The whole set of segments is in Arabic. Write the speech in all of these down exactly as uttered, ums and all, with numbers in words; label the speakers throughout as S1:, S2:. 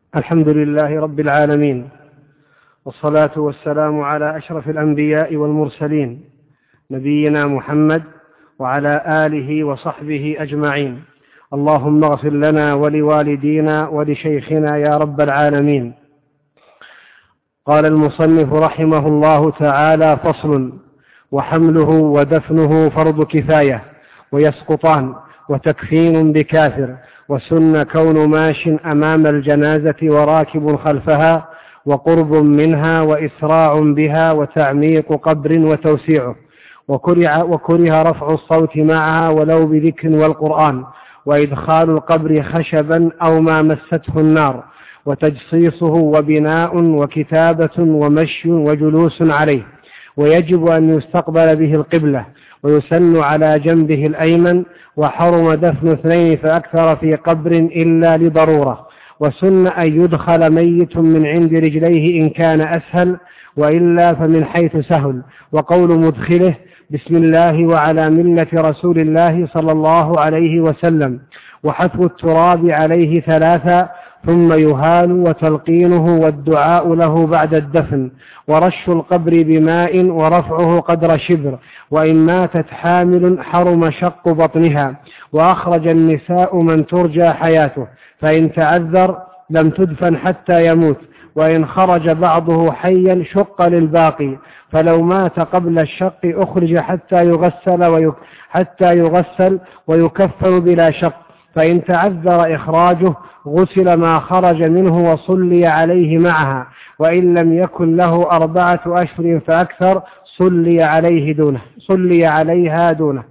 S1: الحمد لله رب العالمين، والصلاة والسلام على أشرف الأنبياء والمرسلين نبينا محمد وعلى آله وصحبه أجمعين. اللهم اغفر لنا ولوالدينا ولشيخنا يا رب العالمين. قال المصنف رحمه الله تعالى: فصل: وحمله ودفنه فرض كفاية، ويسقطان، وتكفين بكافر، وسن كون ماش أمام الجنازة وراكب خلفها، وقرب منها، وإسراع بها، وتعميق قبر وتوسيعه، وكره, وكره رفع الصوت معها ولو بذكر والقرآن، وإدخال القبر خشبا أو ما مسته النار، وتجصيصه، وبناء، وكتابة، ومشي، وجلوس عليه. ويجب أن يستقبل به القبلة، ويسن على جنبه الأيمن. وحرم دفن اثنين فأكثر في قبر إلا لضرورة. وسن أن يدخل ميت من عند رجليه إن كان أسهل، وإلا فمن حيث سهل. وقول مدخله: بسم الله وعلى ملة رسول الله صلى الله عليه وسلم. وحث التراب عليه ثلاثا، ثم يهال، وتلقينه، والدعاء له بعد الدفن، ورش القبر بماء، ورفعه قدر شبر. وإن ماتت حامل حرم شق بطنها. وأخرج النساء من ترجى حياته، فإن تعذر لم تدفن حتى يموت. وإن خرج بعضه حيا شق للباقي، فلو مات قبل الشق أخرج حتى يغسل, ويك حتى يغسل ويكفن بلا شق. فإن تعذر إخراجه غسل ما خرج منه وصلي عليه معها. وإن لم يكن له أربعة أشهر فأكثر صلي عليه دونه صلي عليها دونه.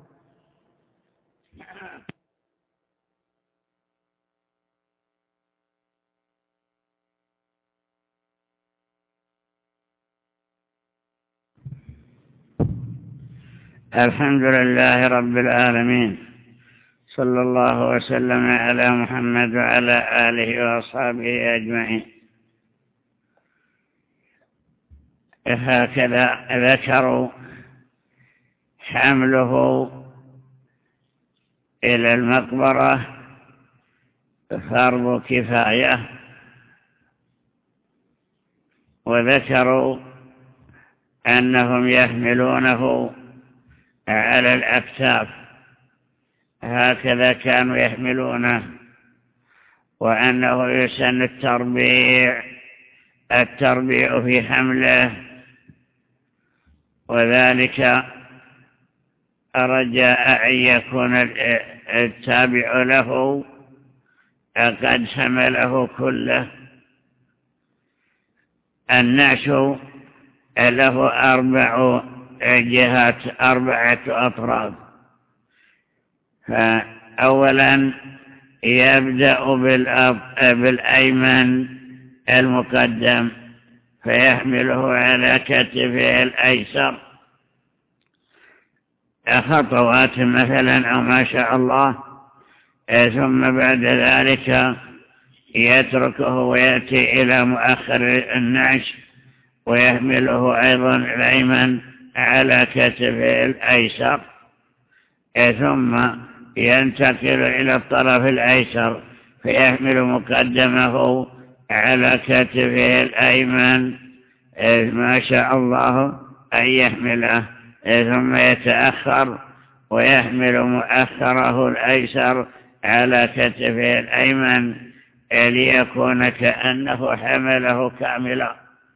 S2: الحمد لله رب العالمين، صلى الله وسلم على محمد وعلى آله وأصحابه أجمعين. هكذا ذكروا حمله إلى المقبرة فرض كفاية، وذكروا أنهم يحملونه على الأكتاف، هكذا كانوا يحملونه. وأنه يسن التربيع التربيع في حمله، وذلك رجاء أن يكون التابع له قد حمله كله. النعش له أربع جهات، أربعة أطراف. فأولا يبدأ بالأيمن المقدم، فيحمله على كتفه الأيسر خطوات مثلا أو ما شاء الله، ثم بعد ذلك يتركه ويأتي إلى مؤخر النعش ويحمله أيضا الأيمن على كتفه الأيسر، ثم ينتقل إلى الطرف الأيسر فيحمل مقدمه على كتفه الأيمن ما شاء الله أن يحمله، ثم يتأخر ويحمل مؤخره الأيسر على كتفه الأيمن ليكون كأنه حمله كاملا.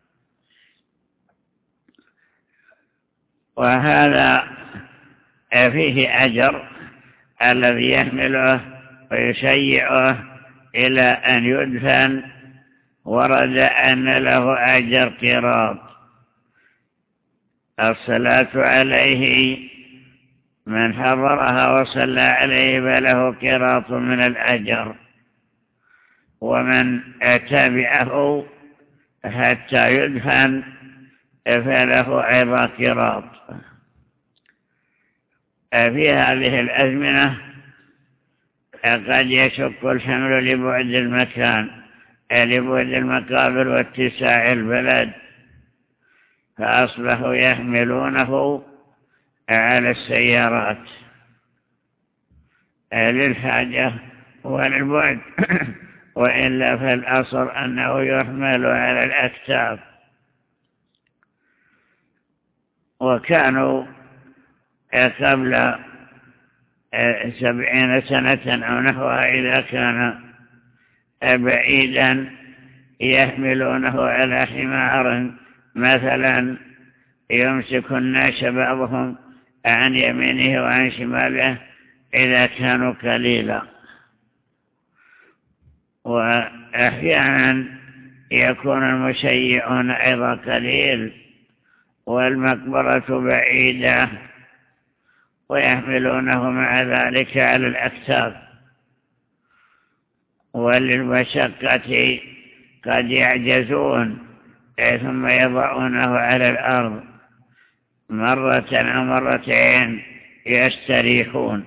S2: وهذا فيه أجر الذي يحمله ويشيعه إلى أن يدفن. ورد أن له أجر قراط. الصلاة عليه من حضرها وصلى عليه فله قراط من الأجر، ومن تبعه حتى يدفن فله أيضا قراط. في هذه الأزمنة قد يشق الحمل لبعد المكان، لبعد المقابر واتساع البلد، فأصبحوا يحملونه على السيارات للحاجة وللبعد وإلا فالأصل أنه يحمل على الأكتاف. وكانوا قبل سبعين سنة أو نحوها إذا كان بعيدا يحملونه على حمار مثلا، يمسك الناس بعضهم عن يمينه وعن شماله إذا كانوا قليلا. وأحيانا يكون المشيعون أيضا قليل والمقبرة بعيدة ويحملونه مع ذلك على الأكتاف، وللمشقة قد يعجزون ثم يضعونه على الأرض مرة أو مرتين يستريحون.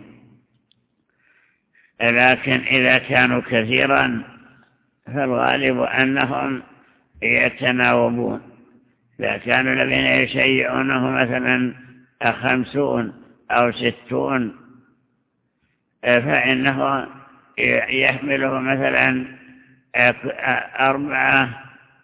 S2: لكن إذا كانوا كثيرا فالغالب أنهم يتناوبون. إذا كانوا الذين يشيعونه مثلا خمسون أو ستون فإنه يحمله مثلا أربعة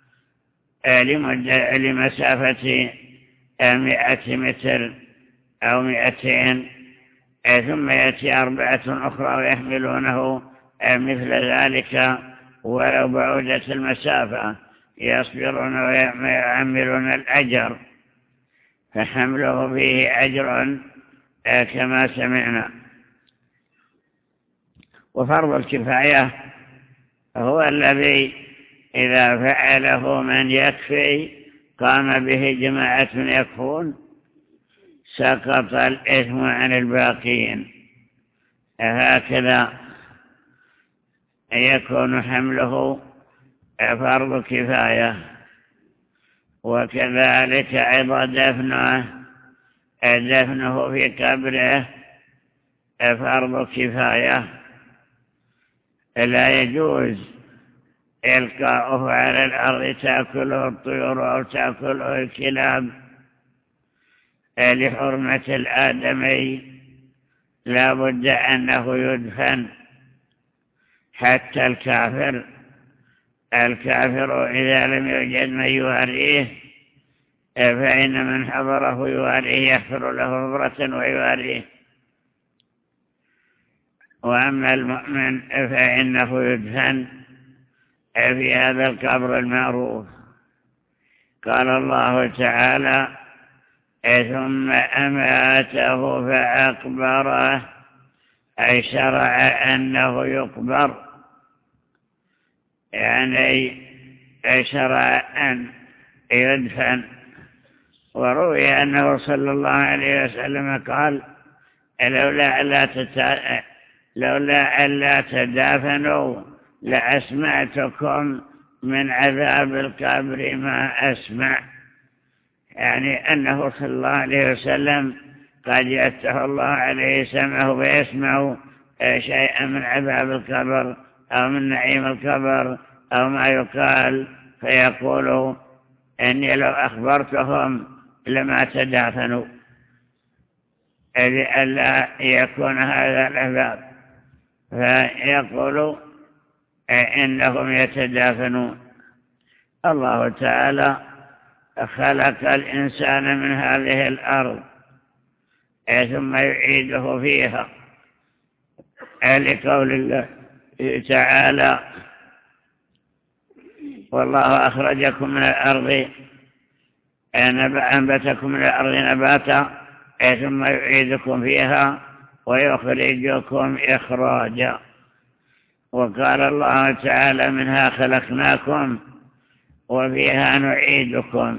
S2: لمسافة مئة متر أو مئتين، ثم يأتي أربعة أخرى ويحملونه مثل ذلك ولو بعودة المسافة، يصبرون ويعملون الأجر، فحمله فيه أجر كما سمعنا. وفرض الكفاية هو الذي إذا فعله من يكفي قام به جماعة يكفون سقط الإثم عن الباقين. هكذا يكون حمله فرض كفاية. وكذلك أيضا دفنه دفنه في قبره فرض كفاية، لا يجوز إلقاؤه على الأرض تأكله الطيور أو تأكله الكلاب لحرمة الآدمي، لا بد أنه يدفن. حتى الكافر الكافر إذا لم يوجد من يواريه فإن من حضره يواريه يغفر له حضرة ويواريه. وأما المؤمن فإنه يدفن في هذا القبر المعروف. قال الله تعالى: ثم أماته فأقبره، أي شرع أنه يقبر، يعني شرع أن يدفن. وروي أنه صلى الله عليه وسلم قال: لولا ألا تتا... لولا ألا تدافنوا لأسمعتكم من عذاب القبر ما أسمع، يعني أنه صلى الله عليه وسلم قد يفتح الله عليه سمعه ويسمع شيئا من عذاب القبر أو من نعيم القبر أو ما يقال، فيقول: إني لو أخبرتهم لما تدافنوا، لئلا يكون هذا العذاب. فيقول إنهم يتدافنون. الله تعالى خلق الإنسان من هذه الأرض ثم يعيده فيها، لقول الله تعالى: والله أخرجكم من الأرض أنبتكم من الأرض نباتا ثم يعيدكم فيها ويخرجكم إخراجا. وقال الله تعالى: منها خلقناكم وفيها نعيدكم.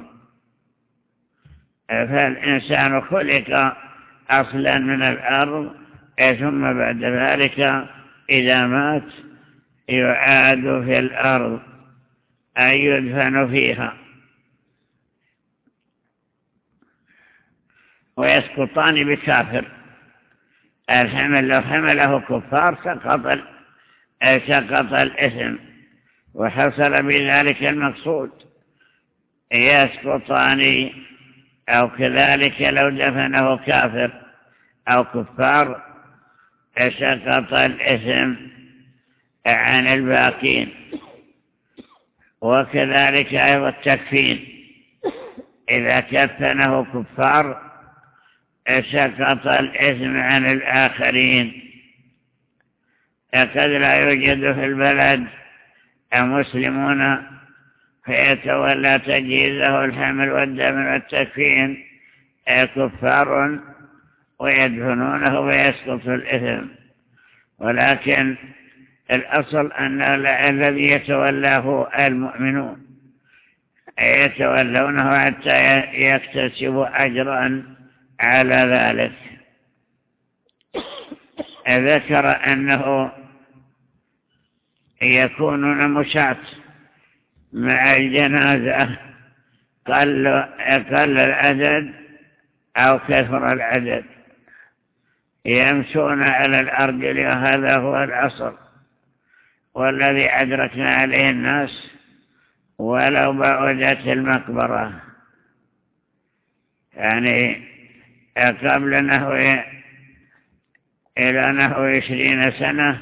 S2: فالإنسان خلق أصلا من الأرض، ثم بعد ذلك إذا مات يعاد في الأرض أي يدفن فيها. ويسقطان بكافر. الحمل لو حمله كفار سقط سقط الإثم وحصل بذلك المقصود. يسقطان، أو كذلك لو دفنه كافر أو كفار سقط الإثم عن الباقين. وكذلك أيضا التكفين، إذا كفنه كفار سقط الإثم عن الآخرين. قد لا يوجد في البلد مسلمون فيتولى تجهيزه الحمل والدم والتكفين كفار ويدفنونه ويسقط الإثم، ولكن الأصل أن الذي يتولاه المؤمنون يتولونه حتى يكتسبوا أجرا على ذلك. ذكر أنه يكونون مشاة مع الجنازة، قل قل العدد أو كثر العدد، يمشون على الأرجل، وهذا هو الأصل والذي أدركنا عليه الناس ولو بعدت المقبرة. يعني قبل نحو إلى نحو عشرين سنة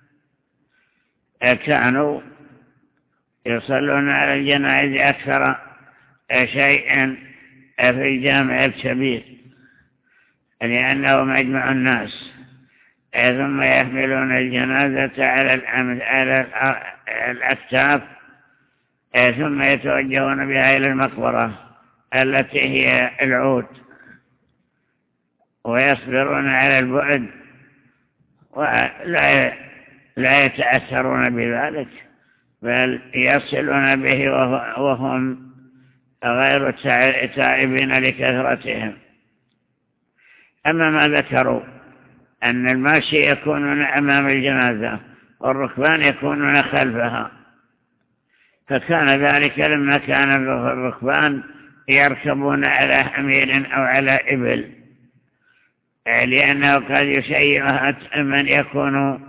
S2: كانوا يصلون على الجنائز أكثر شيئا في الجامع الكبير، لأنه مجمع الناس، ثم يحملون الجنازة على على الأكتاف، ثم يتوجهون بها إلى المقبرة التي هي العود، ويصبرون على البعد ولا لا يتأثرون بذلك، بل يصلون به وهم غير تائبين لكثرتهم. أما ما ذكروا أن الماشي يكونون أمام الجنازة والركبان يكونون خلفها، فكان ذلك لما كان الركبان يركبون على حمير أو على إبل، لأنه قد يشيع من يكون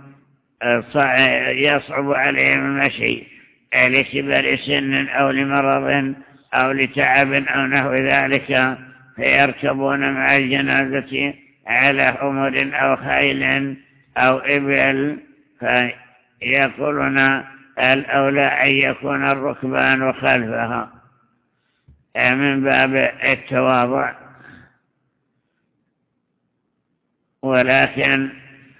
S2: يصعب عليهم المشي لكبر سن أو لمرض أو لتعب أو نحو ذلك، فيركبون مع الجنازة على حمر أو خيل أو إبل، فيقولون الأولى أن يكون الركبان خلفها من باب التواضع. ولكن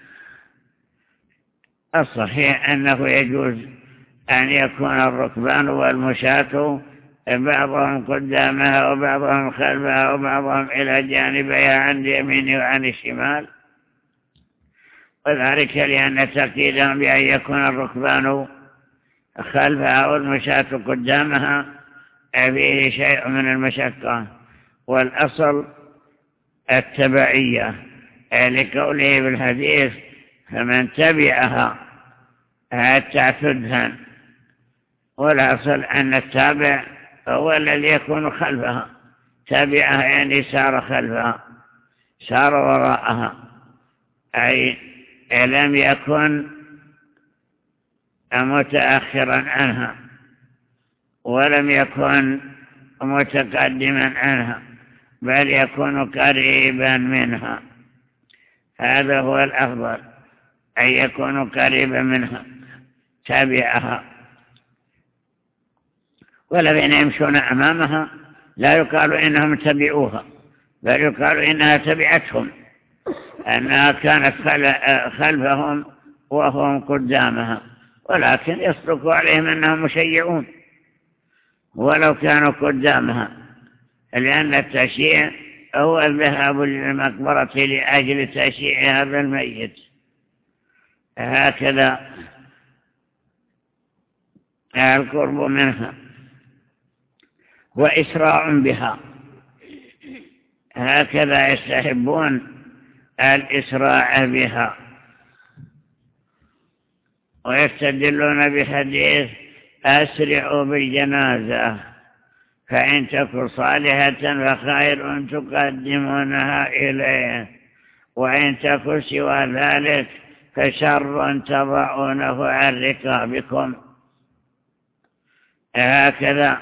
S2: الصحيح أنه يجوز أن يكون الركبان والمشاة بعضهم قدامها وبعضهم خلفها وبعضهم إلى جانبها عن اليمين وعن الشمال، وذلك لأن تأكيدهم بأن يكون الركبان خلفها والمشاة قدامها فيه شيء من المشقة، والأصل التبعية لقوله بالحديث فمن تبعها حتى تدهن، والأصل أن التابع هو الذي يكون خلفها، تابعها يعني سار خلفها، سار وراءها، أي لم يكن متأخرا عنها ولم يكن متقدما عنها، بل يكون قريبا منها. هذا هو الأفضل، أن يكون قريبا منها تابعها. والذين يمشون أمامها لا يقال إنهم تبعوها، بل يقال إنها تبعتهم، أنها كانت خلفهم وهم قدامها، ولكن يصدق عليهم أنهم مشيعون ولو كانوا قدامها، لأن التشييع هو الذهاب للمقبرة لأجل تشييع هذا الميت. هكذا القرب منها وإسراع بها، هكذا يستحبون الإسراع بها، ويستدلون بحديث أسرعوا بالجنازة فإن تكن صالحة فخير تقدمونها إليه، وإن تكن سوى ذلك فشر تضعونه عن ركابكم. هكذا.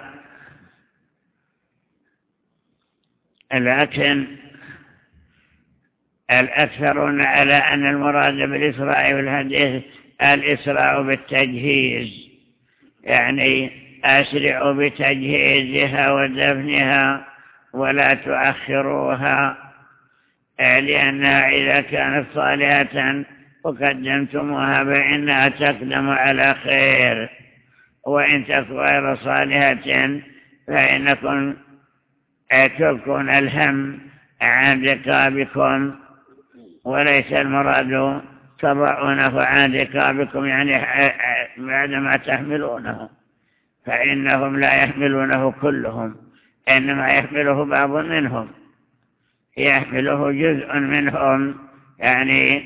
S2: لكن الأكثرون على أن المراد بالإسراء والحديث الإسراع بالتجهيز، يعني أسرعوا بتجهيزها ودفنها ولا تؤخروها، لأنها إذا كانت صالحة وقدمتموها فإنها تقدم على خير، وإن تكن غير صالحة فإنكم تلقون الهم عن رقابكم، وليس المراد تضعونه عن رقابكم يعني بعدما تحملونه، فإنهم لا يحملونه كلهم، إنما يحمله بعض منهم، يحمله جزء منهم، يعني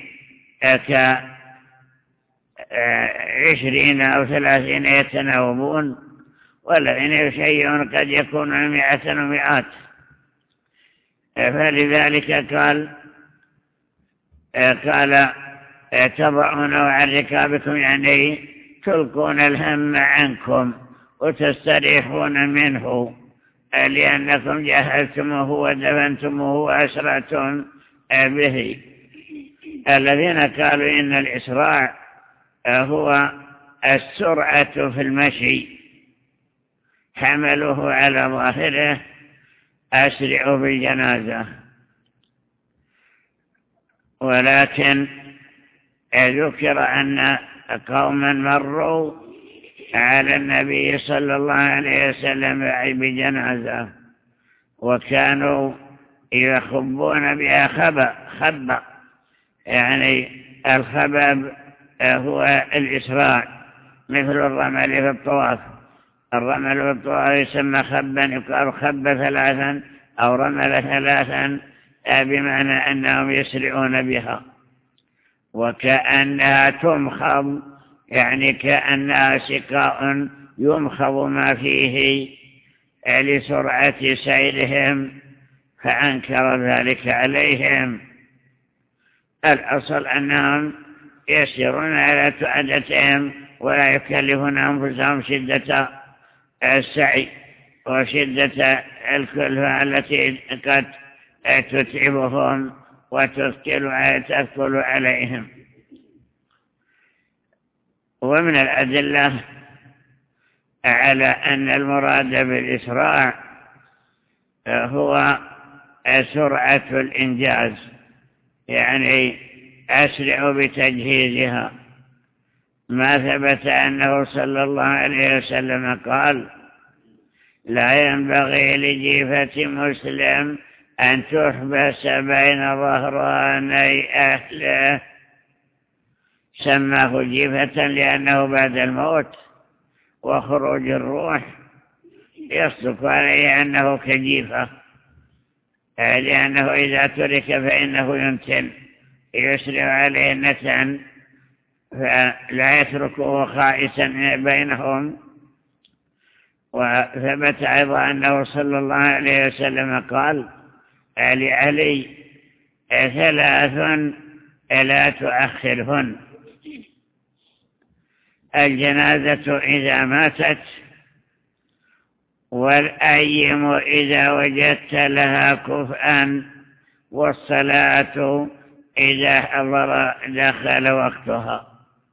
S2: كعشرين أو ثلاثين يتناوبون، والذين يشيعون قد يكون مئة ومئات. فلذلك قال قال تضعونه عن ركابكم، يعني تلقون الهم عنكم وتستريحون منه، لأنكم جهلتموه ودفنتموه وأسرعتم به. الذين قالوا إن الإسراع هو السرعة في المشي حملوه على ظاهره أسرعوا بالجنازة، ولكن ذكر أن قوما مروا على النبي صلى الله عليه وسلم بجنازة وكانوا يخبون بها خبأ خبأ يعني الخبب هو الإسراع، مثل الرمل في الطواف. الرمل في الطواف يسمى خبا، يقال خب ثلاثا أو رمل ثلاثا، بمعنى أنهم يسرعون بها، وكأنها تمخض، يعني كأنها سقاء يمخض ما فيه لسرعة سيرهم، فأنكر ذلك عليهم. الأصل أنهم يسيرون على تعدتهم ولا يكلفون أنفسهم شدة السعي وشدة الكلفة التي قد تتعبهم وتثقل تثقل عليهم. ومن الأدلة على أن المراد بالإسراع هو سرعة الإنجاز، يعني أسرع بتجهيزها، ما ثبت أنه صلى الله عليه وسلم قال: لا ينبغي لجيفة مسلم أن تحبس بين ظهراني أهله. سماه جيفة لأنه بعد الموت وخروج الروح يصدق عليه أنه كجيفة، لأنه إذا ترك فإنه ينتن، يسرع عليه النتن فلا يتركه خائسا بينهم. وثبت أيضا أنه صلى الله عليه وسلم قال لعلي: ثلاث لا تؤخرهن: الجنازة إذا ماتت، والأيم إذا وجدت لها كفءا، والصلاة إذا حضر دخل وقتها.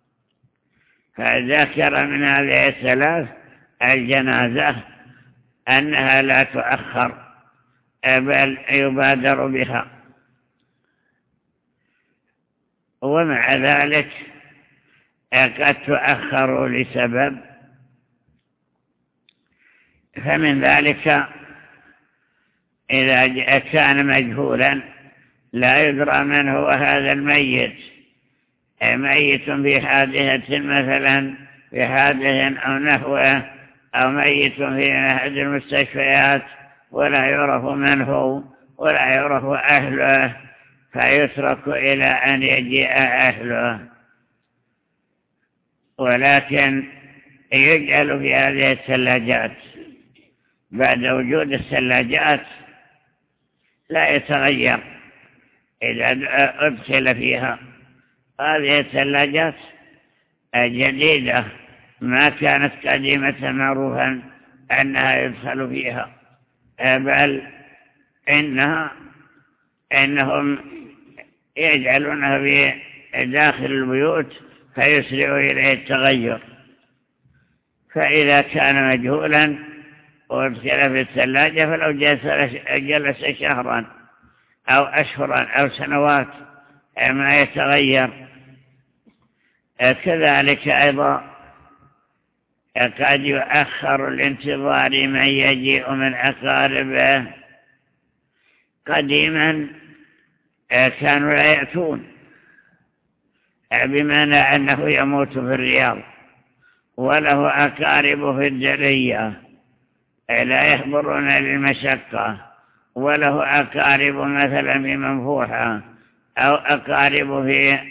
S2: فذكر من هذه الثلاث الجنازة أنها لا تؤخر بل يبادر بها. ومع ذلك قد تؤخر لسبب، فمن ذلك إذا كان مجهولا لا يدرى من هو هذا الميت، ميت في حادثة مثلا، في حادث أو نحوه، أو ميت في أحد المستشفيات ولا يعرف من هو ولا يعرف أهله، فيترك إلى أن يجيء أهله. ولكن يجعل في هذه الثلاجات، بعد وجود الثلاجات لا يتغير إذا أدخل فيها. هذه الثلاجات جديدة ما كانت قديمة معروفا أنها يدخل فيها، بل إنها إنهم يجعلونها في داخل البيوت، فيسرع إليه التغير. فإذا كان مجهولا وادخل في الثلاجة فلو جلس شهرا أو أشهرا أو سنوات ما يتغير. كذلك أيضا قد يؤخر الانتظار من يجيء من أقاربه. قديما كانوا لا يأتون، بمعنى أنه يموت في الرياض وله أقارب في الجلية لا يحضرون للمشقة، وله أقارب مثلا في منفوحة أو أقارب في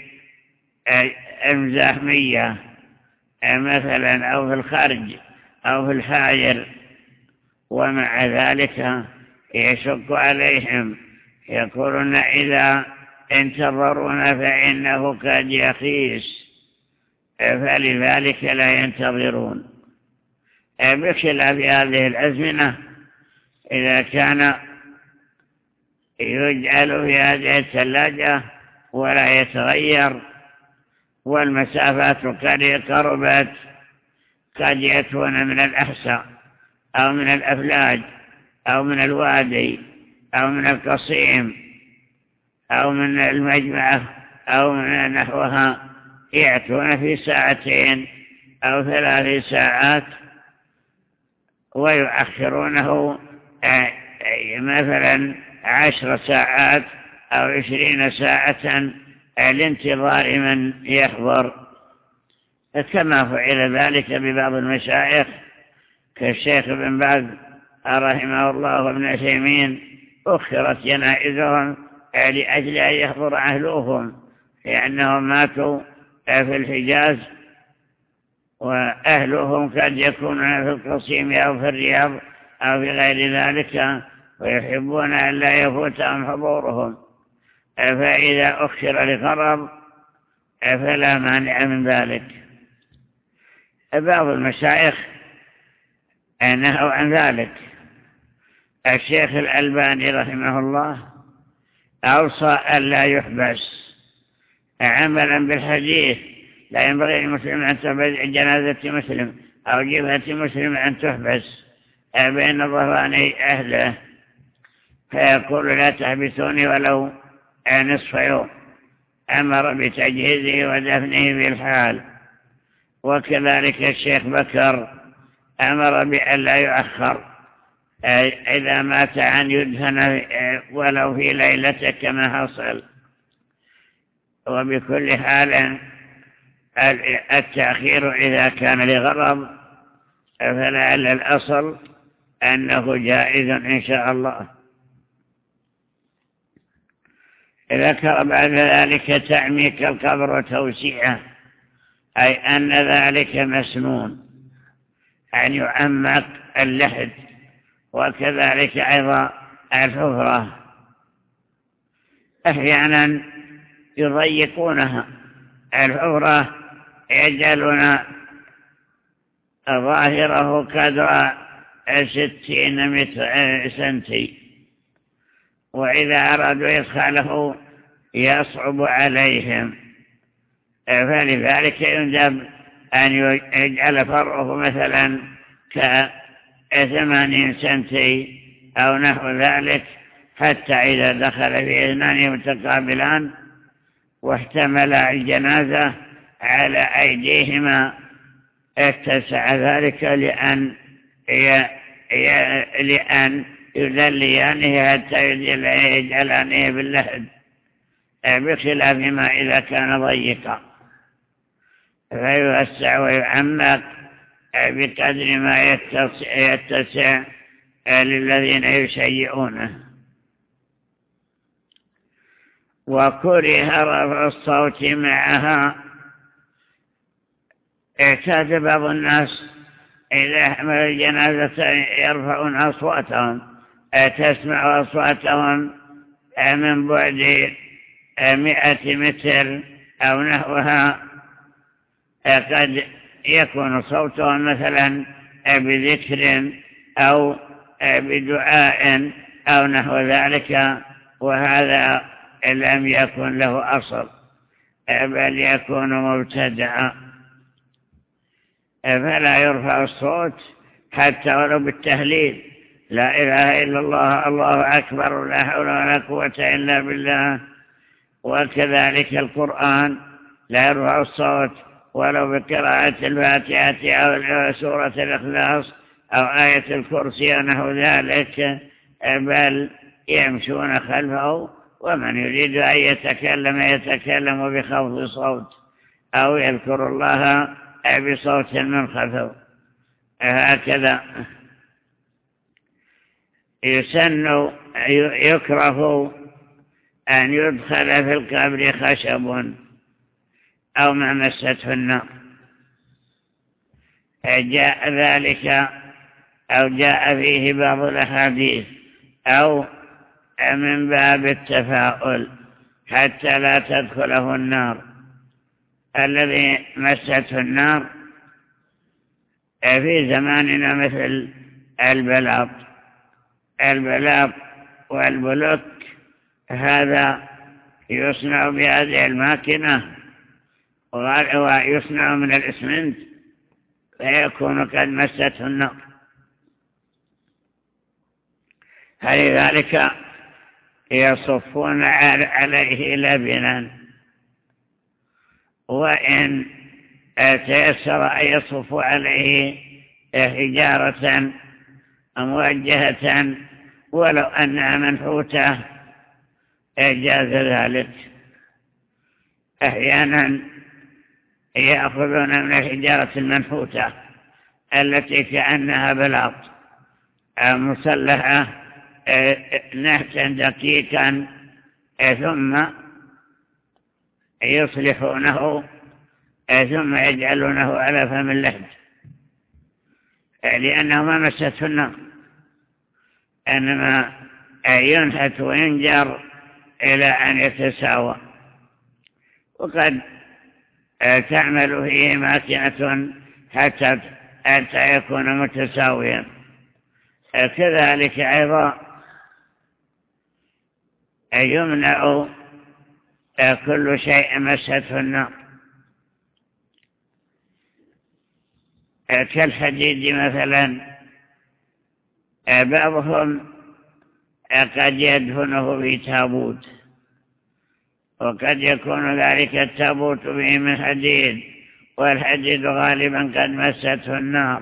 S2: المزاحمية مثلا أو في الخارج أو في الحاجر، ومع ذلك يشق عليهم، يقولون إذا انتظرونا فإنه قد يخيس، فلذلك لا ينتظرون. بخلاف هذه الأزمنة إذا كان يجعل في هذه الثلاجة ولا يتغير والمسافات قد قربت، قد يأتون من الأحساء أو من الأفلاج أو من الوادي أو من القصيم أو من المجمعة أو من نحوها، يأتون في ساعتين أو ثلاث ساعات ويؤخرونه مثلا عشر ساعات أو عشرين ساعة لانتظار من يحضر، كما فعل ذلك ببعض المشايخ كالشيخ بن باز رحمه الله وابن عثيمين، أخرت جنائزهم لأجل أن يحضر أهلهم لأنهم ماتوا في الحجاز، وأهلهم قد يكونون في القصيم أو في الرياض أو في غير ذلك، ويحبون أن لا يفوتهم حضورهم، فإذا أخر لغرض فلا مانع من ذلك. بعض المشايخ نهوا عن ذلك. الشيخ الألباني رحمه الله أوصى أن لا يحبس عملا بالحديث: لا ينبغي للمسلم أن تحبس جنازة مسلم أو جبهة مسلم أن تحبس بين ظهراني أهله، فيقول: لا تحبسوني ولو نصف يوم. أمر بتجهيزه ودفنه بالحال. وكذلك الشيخ بكر أمر بأن لا يؤخر إذا مات أن يدفن ولو في ليلة كما حصل. وبكل حال التأخير إذا كان لغرض فلعل الأصل أنه جائز إن شاء الله. ذكر بعد ذلك تعميق القبر وتوسيعه، أي أن ذلك مسنون، أن يعمق اللحد، وكذلك أيضا الحفرة. أحيانا يضيقونها الحفرة، يجعلون ظاهره قدر ستين سنتي، وإذا أرادوا يدخله يصعب عليهم، فلذلك يندب أن يجعل فرعه مثلا كثمانين سنتي أو نحو ذلك، حتى إذا دخل في اثنان متقابلان واحتمل الجنازة على أيديهما اتسع ذلك لأن لأن يذليانه حتى يجعلانه باللحد، بخلاف ما إذا كان ضيقا، فيوسع ويعمق بقدر ما يتسع للذين يشيئونه. وكره رفع الصوت معها. اعتاد بعض الناس إذا حمل الجنازة يرفعون أصواتهم، تسمع أصواتهم من بعد مئة متر أو نحوها، قد يكون صوتهم مثلا بذكر أو بدعاء أو نحو ذلك، وهذا لم يكن له أصل، بل يكون مبتدعا، فلا يرفع الصوت حتى ولو بالتهليل، لا إله إلا الله الله أكبر لا حول ولا قوة إلا بالله. وكذلك القرآن لا يرفع الصوت ولو بقراءة الفاتحة أو سورة الإخلاص أو آية الكرسي ونحو ذلك، بل يمشون خلفه، ومن يريد أن يتكلم يتكلم بخفض صوت أو يذكر الله بصوت منخفض. هكذا يسن يكره أن يدخل في القبر خشب أو ما مسته النار. جاء ذلك أو جاء فيه بعض الأحاديث أو من باب التفاؤل حتى لا تدخله النار. الذي مسته النار في زماننا مثل البلاط البلاط والبلوك، هذا يصنع بهذه الماكينة ويصنع من الإسمنت، فيكون قد مسته النار. فلذلك يصفون عليه لبنا، وإن تيسر أن يصفوا عليه حجارة موجهة ولو أنها منحوتة جاز ذلك. أحيانا يأخذون من الحجارة المنحوتة التي كأنها بلاط مسلحة نحتا دقيقا، ثم يصلحونه ثم يجعلونه على فم اللحد، لأنه ما مسته النار، إنما ينحت وينجر إلى أن يتساوى. وقد تعمل فيه ماكينة حتى حتى يكون متساويا. كذلك أيضا يمنع كل شيء مسته النار، كالحديد مثلا، بعضهم قد يدفنه في تابوت، وقد يكون ذلك التابوت به من حديد، والحديد غالبا قد مسته النار،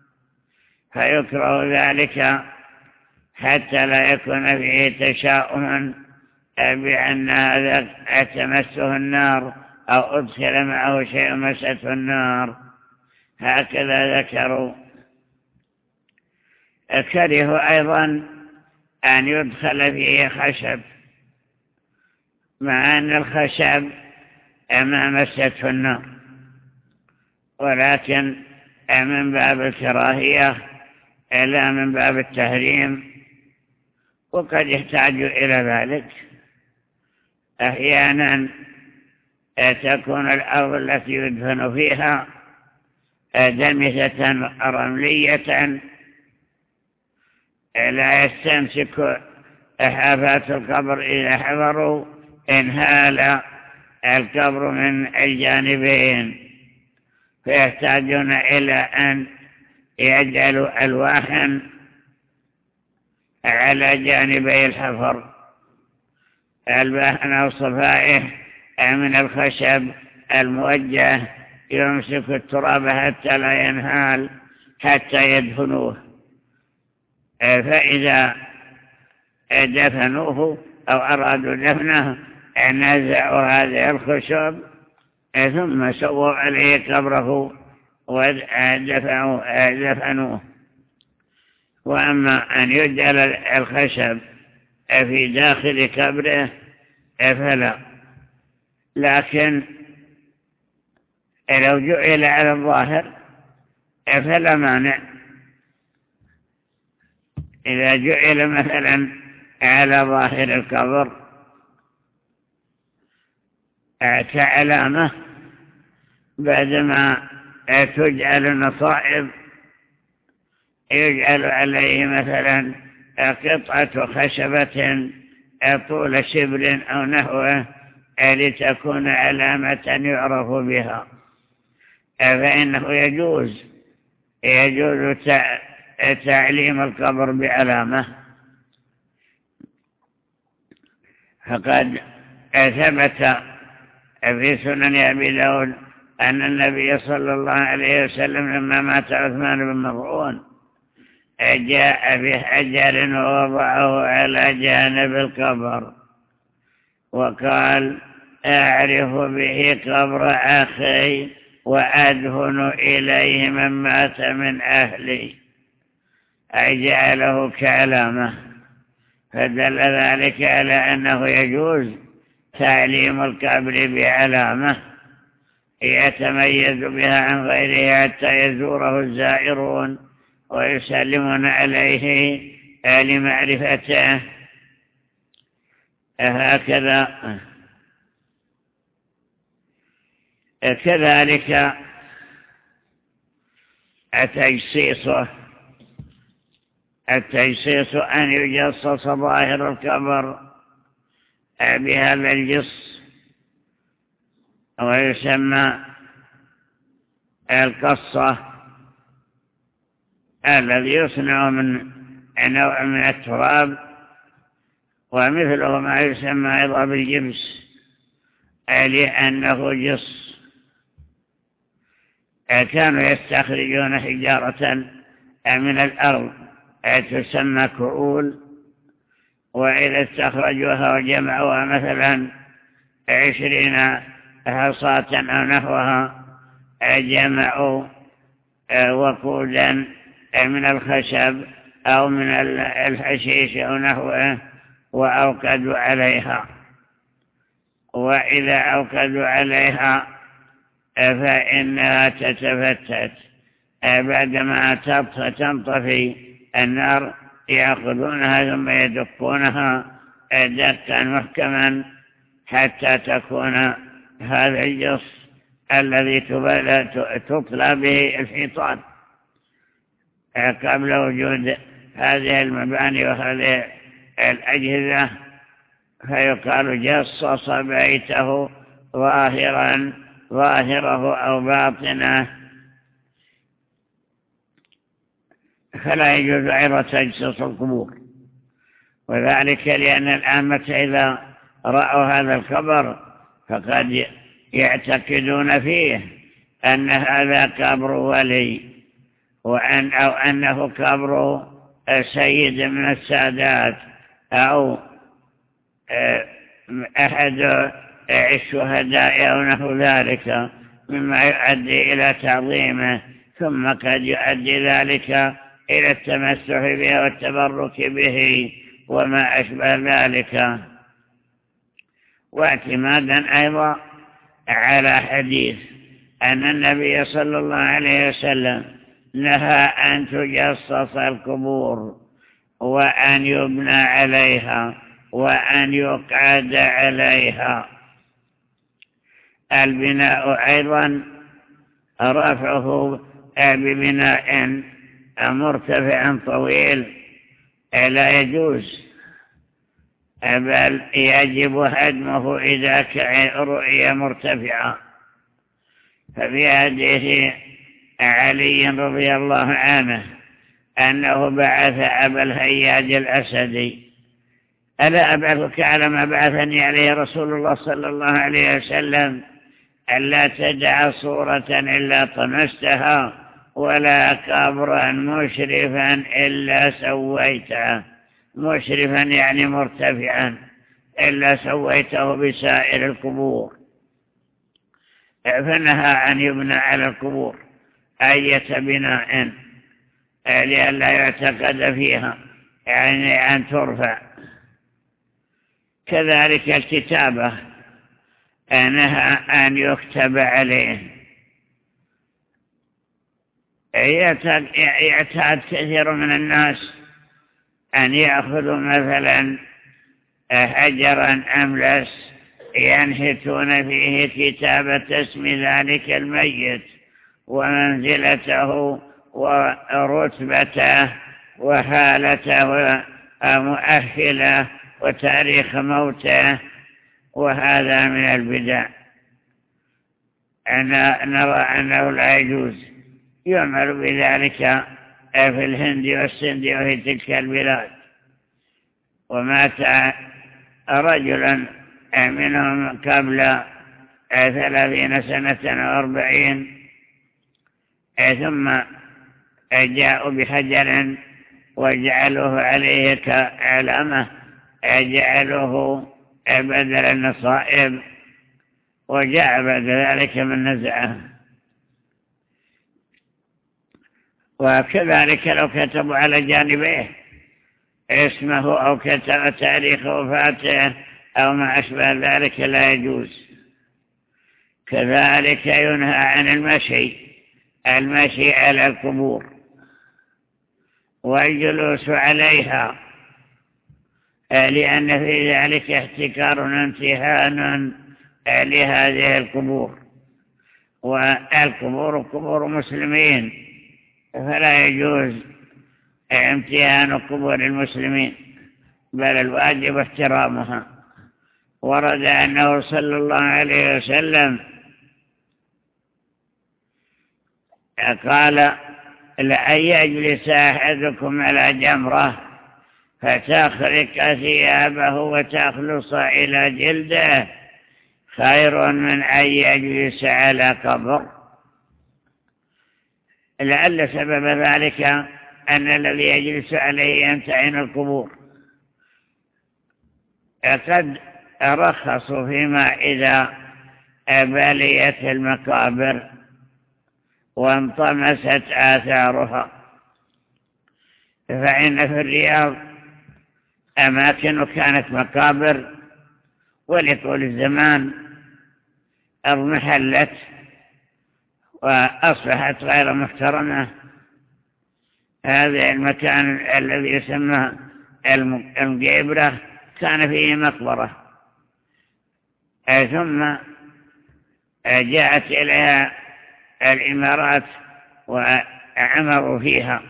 S2: فيكره ذلك حتى لا يكون فيه تشاؤم بأن هذا تمسه النار أو أدخل معه شيء مسته النار. هكذا ذكروا. كرهوا أيضا أن يدخل فيه خشب، مع أن الخشب ما مسته النار، ولكن من باب الكراهية لا من باب التحريم، وقد يحتاج إلى ذلك. أحيانا تكون الأرض التي يدفن فيها دمثة رملية لا يستمسك حافات القبر إذا حضروا، انهال القبر من الجانبين، فيحتاجون إلى أن يجعلوا ألواحا على جانبي الحفر، ألواحا أو صفائح من الخشب الموجه يمسك التراب حتى لا ينهال حتى يدفنوه. فإذا دفنوه أو أرادوا دفنه نزعوا هذه الخشب ثم سووا عليه قبره ودفنوه. وأما أن يجعل الخشب في داخل قبره فلا، لكن لو جعل على الظاهر فلا مانع. إذا جعل مثلا على ظاهر القبر كعلامة بعدما تجعل النصائب يجعل عليه مثلا قطعة خشبة طول شبر أو نحوه لتكون علامة يعرف بها، فإنه يجوز يجوز تعليم القبر بعلامة. فقد ثبت في سنن أبي داود أن النبي صلى الله عليه وسلم لما مات عثمان بن مظعون جاء بحجر ووضعه على جانب القبر وقال: أعرف به قبر أخي وأدهن إليه من مات من أهلي، أي جعله كعلامة. فدل ذلك على أنه يجوز تعليم القبر بعلامة يتميز بها عن غيره حتى يزوره الزائرون ويسلمون عليه لمعرفته. هكذا كذلك التجسيس التجسيس أن يجسس ظاهر القبر بهذا الجص، ويسمى القصة الذي يصنع من نوع من التراب، ومثله ما يسمى أيضا بالجبس لأنه جص. كانوا يستخرجون حجارة من الأرض تسمى كؤول، وإذا استخرجوها وجمعوها مثلا عشرين حصاة أو نحوها جمعوا وقودا من الخشب أو من الحشيش أو نحوه وأوقدوا عليها، وإذا أوقدوا عليها فإنها تتفتت بعدما تنطفي النار، يأخذونها ثم يدقونها دقا محكما حتى تكون هذا الجص الذي تطلى به الحيطان. قبل وجود هذه المباني وهذه الأجهزة فيقال جصص بيته ظاهرا ظاهره أو باطنه، فلا يجوز أيضا تجسس القبور، وذلك لأن العامة إذا رأوا هذا الخبر فقد يعتقدون فيه أن هذا قبر ولي، وأن أو أنه قبر سيد من السادات أو أحد الشهداء أو نحو ذلك مما يؤدي إلى تعظيمه، ثم قد يؤدي ذلك إلى التمسح به والتبرك به وما أشبه ذلك. واعتمادا أيضا على حديث أن النبي صلى الله عليه وسلم نهى أن تجسس القبور وأن يبنى عليها وأن يقعد عليها. البناء أيضا رفعه ببناء مرتفع طويل لا يجوز، بل يجب هدمه إذا رؤي مرتفعا. ففي حديث علي رضي الله عنه أنه بعث أبا الهياج الأسدي: ألا أبعثك على ما بعثني عليه رسول الله صلى الله عليه وسلم ألا تدع صورة إلا طمستها ولا قبرا مشرفا إلا سويته، مشرفا يعني مرتفعا، إلا سويته بسائر القبور. فنهى أن يبنى على القبور أية بناء لئلا يعتقد فيها، يعني أن ترفع. كذلك الكتابة نهى أن يكتب عليه. يعتاد كثير من الناس أن يأخذوا مثلا حجرا أملس ينحتون فيه كتابة اسم ذلك الميت ومنزلته ورتبته وحالته مؤهله وتاريخ موته، وهذا من البدع. أنا نرى أنه لا يجوز يعمل بذلك في الهند والسند وفي تلك البلاد. ومات رجلا منهم قبل ثلاثين سنة وأربعين، ثم جاءوا بحجر وجعلوه عليه كعلامة، جعلوه بدل النصائب، وجاء بعد ذلك من نزعه. وكذلك لو كتبوا على جانبيه اسمه أو كتب تاريخ وفاته أو ما أشبه ذلك لا يجوز. كذلك ينهى عن المشي المشي على القبور والجلوس عليها، لأن في ذلك احتكار وامتهان لهذه القبور، والقبور قبور مسلمين، فلا يجوز امتهان قبور المسلمين، بل الواجب احترامها. ورد أنه صلى الله عليه وسلم قال: لأن يجلس أحدكم على جمرة فتخرق ثيابه وتخلص إلى جلده خير من أن يجلس على قبر. لعل سبب ذلك أن الذي يجلس عليه يمتهن القبور. قد رخصوا فيما إذا بليت المقابر وانطمست آثارها، فإن في الرياض أماكن كانت مقابر ولطول الزمان اضمحلت وأصبحت غير محترمة. هذا المكان الذي يسمى المقبرة كان فيه مقبرة، ثم جاءت إليها الإمارات وعمروا فيها.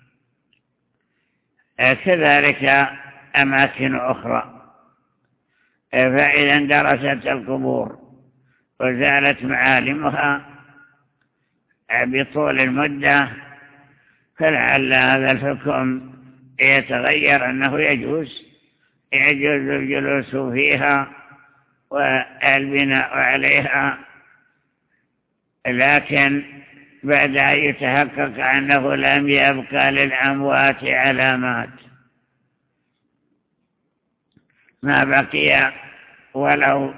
S2: كذلك أماكن أخرى، فإذا اندرست القبور وزالت معالمها بطول المدة فلعل هذا الحكم يتغير، أنه يجوز يجوز الجلوس فيها والبناء عليها، لكن بعد أن يتحقق أنه لم يبقى للأموات علامات، ما بقي ولو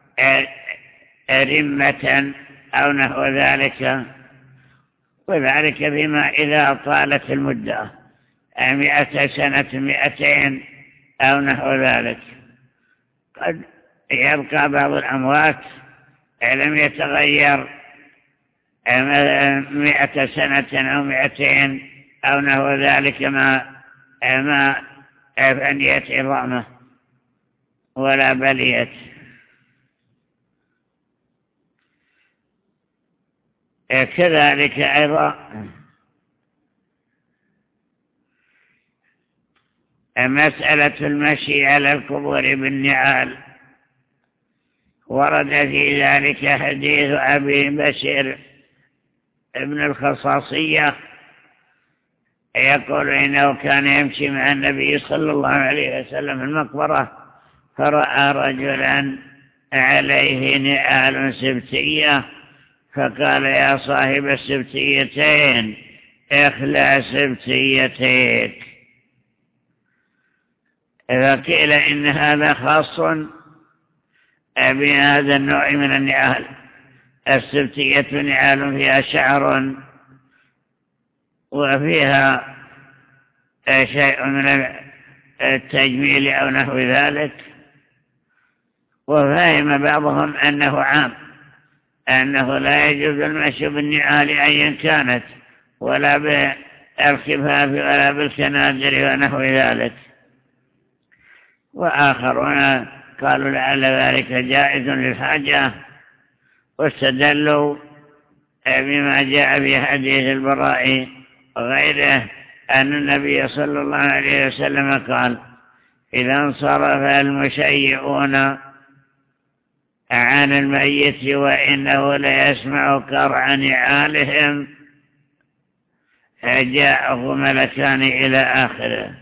S2: رمة أو نحو ذلك، وذلك بما إذا طالت المدة مئة سنة مئتين أو نحو ذلك. قد يبقى بعض الأموات لم يتغير مئة سنة أو مئتين أو نحو ذلك ما ما فنيت عظامه ولا بليت. كذلك أيضا مسألة المشي على القبور بالنعال، ورد في ذلك حديث أبي بشر ابن الخصاصية يقول إنه كان يمشي مع النبي صلى الله عليه وسلم في المقبرة فرأى رجلا عليه نعال سبتية، فقال: يا صاحب السبتيتين اخلع سبتيتيك. فقيل إن هذا خاص بهذا النوع من النعال. السبتية نعال فيها شعر وفيها شيء من التجميل أو نحو ذلك، وفهم بعضهم أنه عام، أنه لا يجوز المشي بالنعال أيا كانت، ولا بالخفاف ولا بالكنادر ونحو ذلك. وآخرون قالوا لعل ذلك جائز للحاجة، واستدلوا بما جاء في حديث البراء وغيره أن النبي صلى الله عليه وسلم قال: إذا انصرف المشيئون عن الميت وإنه ليسمع قرع نعالهم جاءه ملكان إلى آخره.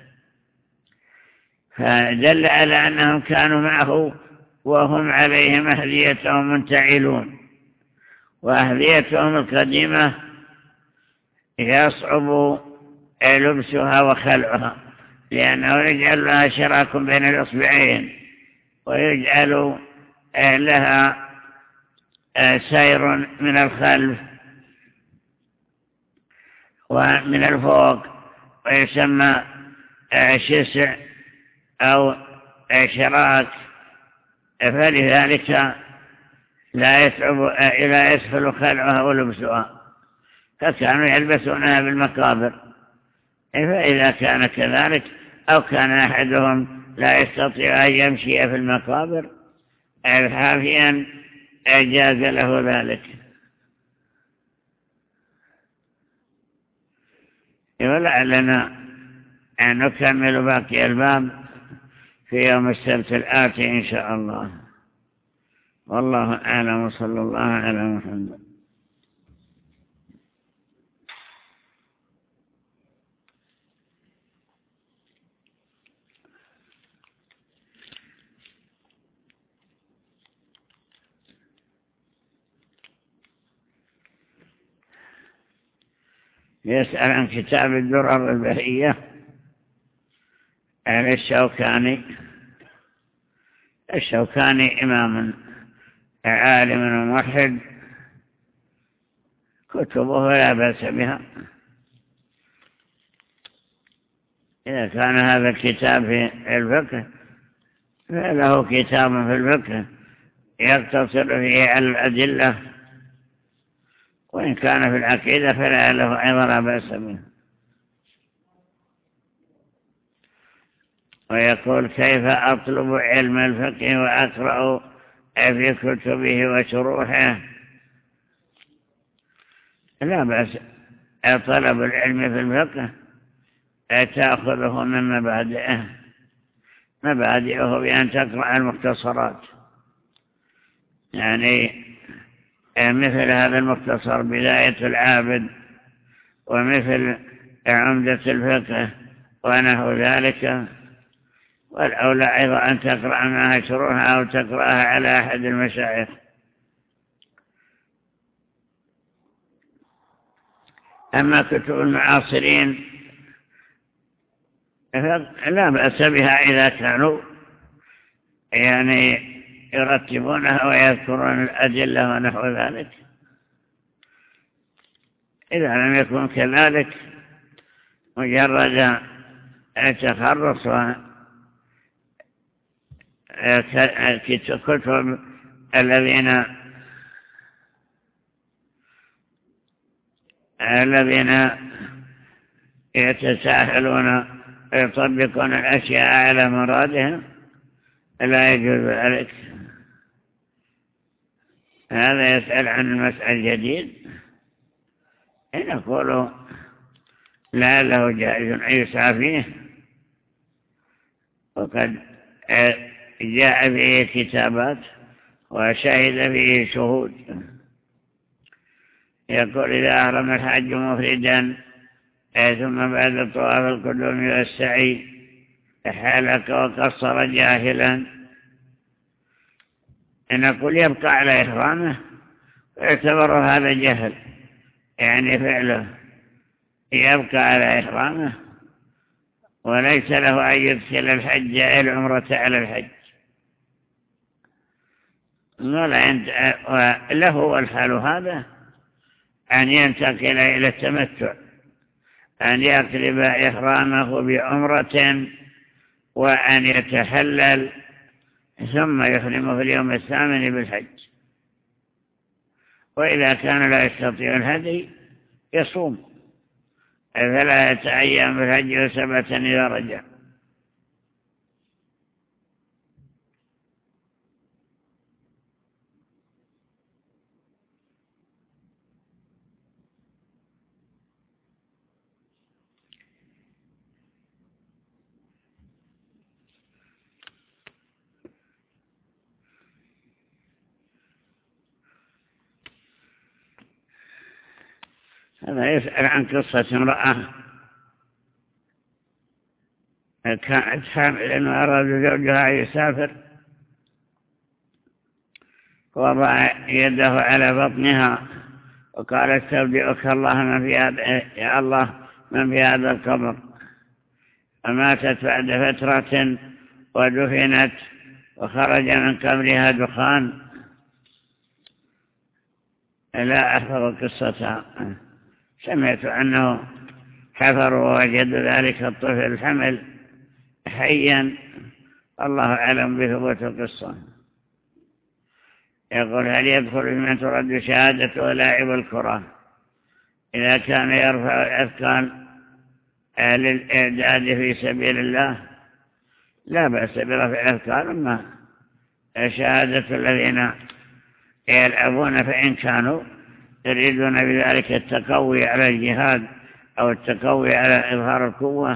S2: فدل على أنهم كانوا معه وهم عليهم أهليتهم منتعلون، وأهليتهم القديمة يصعب لبسها وخلعها، لأنه يجعل لها شراك بين الإصبعين، ويجعل لها سير من الخلف ومن الفوق، ويسمى شسع أو شراك، فلذلك لا يصعب لا يسهل خلعها ولبسها، فكانوا يلبسونها بالمقابر. فإذا كان كذلك أو كان أحدهم لا يستطيع أن يمشي في المقابر حافيا أجاز له ذلك. ولعلنا أن نكمل باقي الباب في يوم السبت الآتي إن شاء الله. والله أعلم، وصلى الله على محمد. يسأل عن كتاب الدرر البهية عن الشوكاني. الشوكاني إمام عالم وموحد، كتبه لا بأس بها. إذا كان هذا الكتاب في الفقه فله كتاب في الفقه يقتصر فيه على الأدلة، وإن كان في العقيدة فلا له أيضا لا بأس به. ويقول: كيف أطلب علم الفقه وأقرأ في كتبه وشروحه؟ لا بأس. طلب العلم في الفقه تأخذه من مبادئه. مبادئه بأن تقرأ المختصرات، يعني مثل هذا المختصر بداية العابد، ومثل عمدة الفقه ونحو ذلك. والأولى أيضا أن تقرأ معها شروحها أو تقرأها على أحد المشايخ. أما كتب المعاصرين لا بأس بها إذا كانوا يعني يرتبونها ويذكرون الأدلة ونحو ذلك. إذا لم يكن كذلك مجرد تخرص كتب الذين الذين يتساهلون ويطبقون الأشياء على مرادهم لا يجوز ذلك. هذا يسأل عن المسألة الجديد. نقول لا له جائز أن يسعى فيه، وقد جاء به كتابات وشهد به شهود. يقول: إذا أهرم الحج مفردا ثم بعد الطواف القدوم والسعي حلق وقصر جاهلا، نقول يبقى على إحرامه ويعتبر هذا جهل، يعني فعله يبقى على إحرامه وليس له أن يدخل الحج العمرة على الحج، له والحال هذا أن ينتقل إلى التمتع، أن يقلب إحرامه بعمرة وأن يتحلل ثم يحرم في اليوم الثامن بالحج. وإذا كان لا يستطيع الهدي يصوم ثلاثة أيام بالحج وسبعة إذا رجع. هذا يسأل عن قصة امرأة كانت حاملا وأراد زوجها أن يسافر، وضع يده على بطنها وقال استودعك الله من في هذا، يا الله من في هذا القبر. فماتت بعد فترة ودفنت وخرج من قبرها دخان. لا أحفظ قصتها. سمعت أنه حفروا ووجدوا ذلك الطفل الحمل حيا، الله أعلم بثبوت القصة. يقول هل يدخل من ترد شهادته لاعب الكرة إذا كان يرفع الأثقال للإعداد في سبيل الله؟ لا بأس برفع الأثقال، أما شهادة الذين يلعبون فإن كانوا يريدون بذلك التقوي على الجهاد أو التقوي على إظهار القوة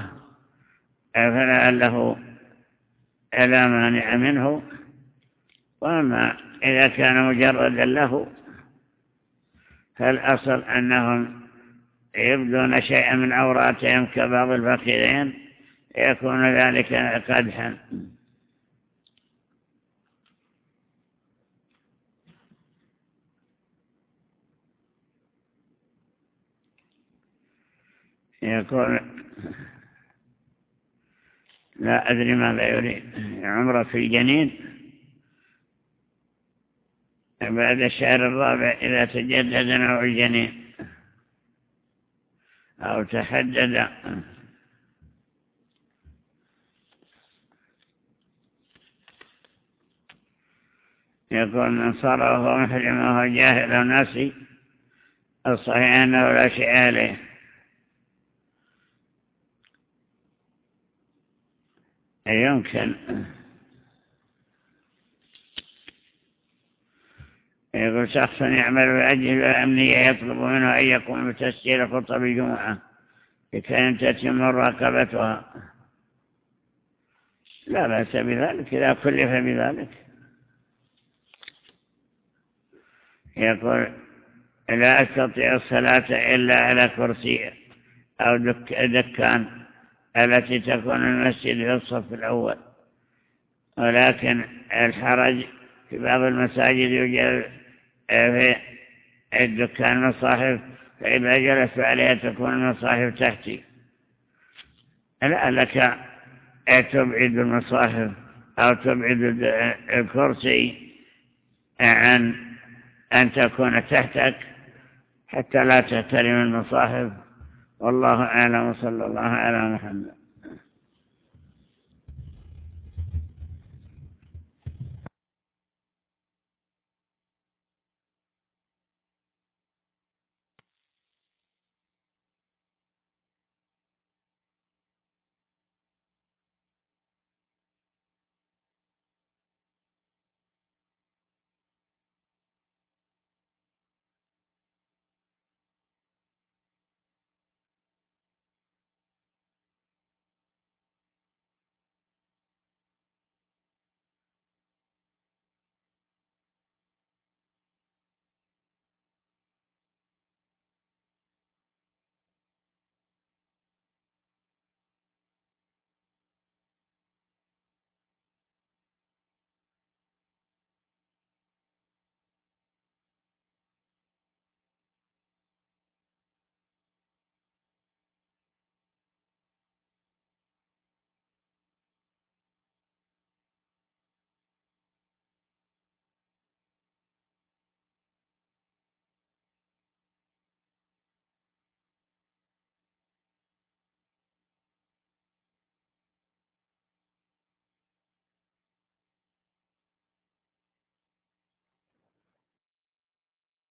S2: فلعله لا مانع منه. وأما إذا كان مجردا له فالأصل أنهم يبدون شيئا من عوراتهم كبعض الفخذين يكون ذلك قدحا. يقول لا أدري ماذا يريد، عمره في الجنين بعد الشهر الرابع إذا تجدد نوع الجنين أو تحدد. يقول من صار وهو محرم وهو جاهل أو ناسي الصحيح أنه لا شيء عليه. يمكن يقول شخص يعمل بأجل الأمنية يطلب منه أن يقوم بتسجيل خطب الجمعة لكي تتم مراقبتها. لا بأس بذلك إذا كلف بذلك. يقول لا أستطيع الصلاة إلا على كرسي أو دك دكان التي تكون المسجد في الصف الأول، ولكن الحرج في بعض المساجد يوجد في الدكان مصاحف، فإذا جلست عليها تكون المصاحف تحتي. لعلك تبعد المصاحف أو تبعد الكرسي عن أن تكون تحتك حتى لا تحترم المصاحف. والله أعلم، صلى الله على محمد.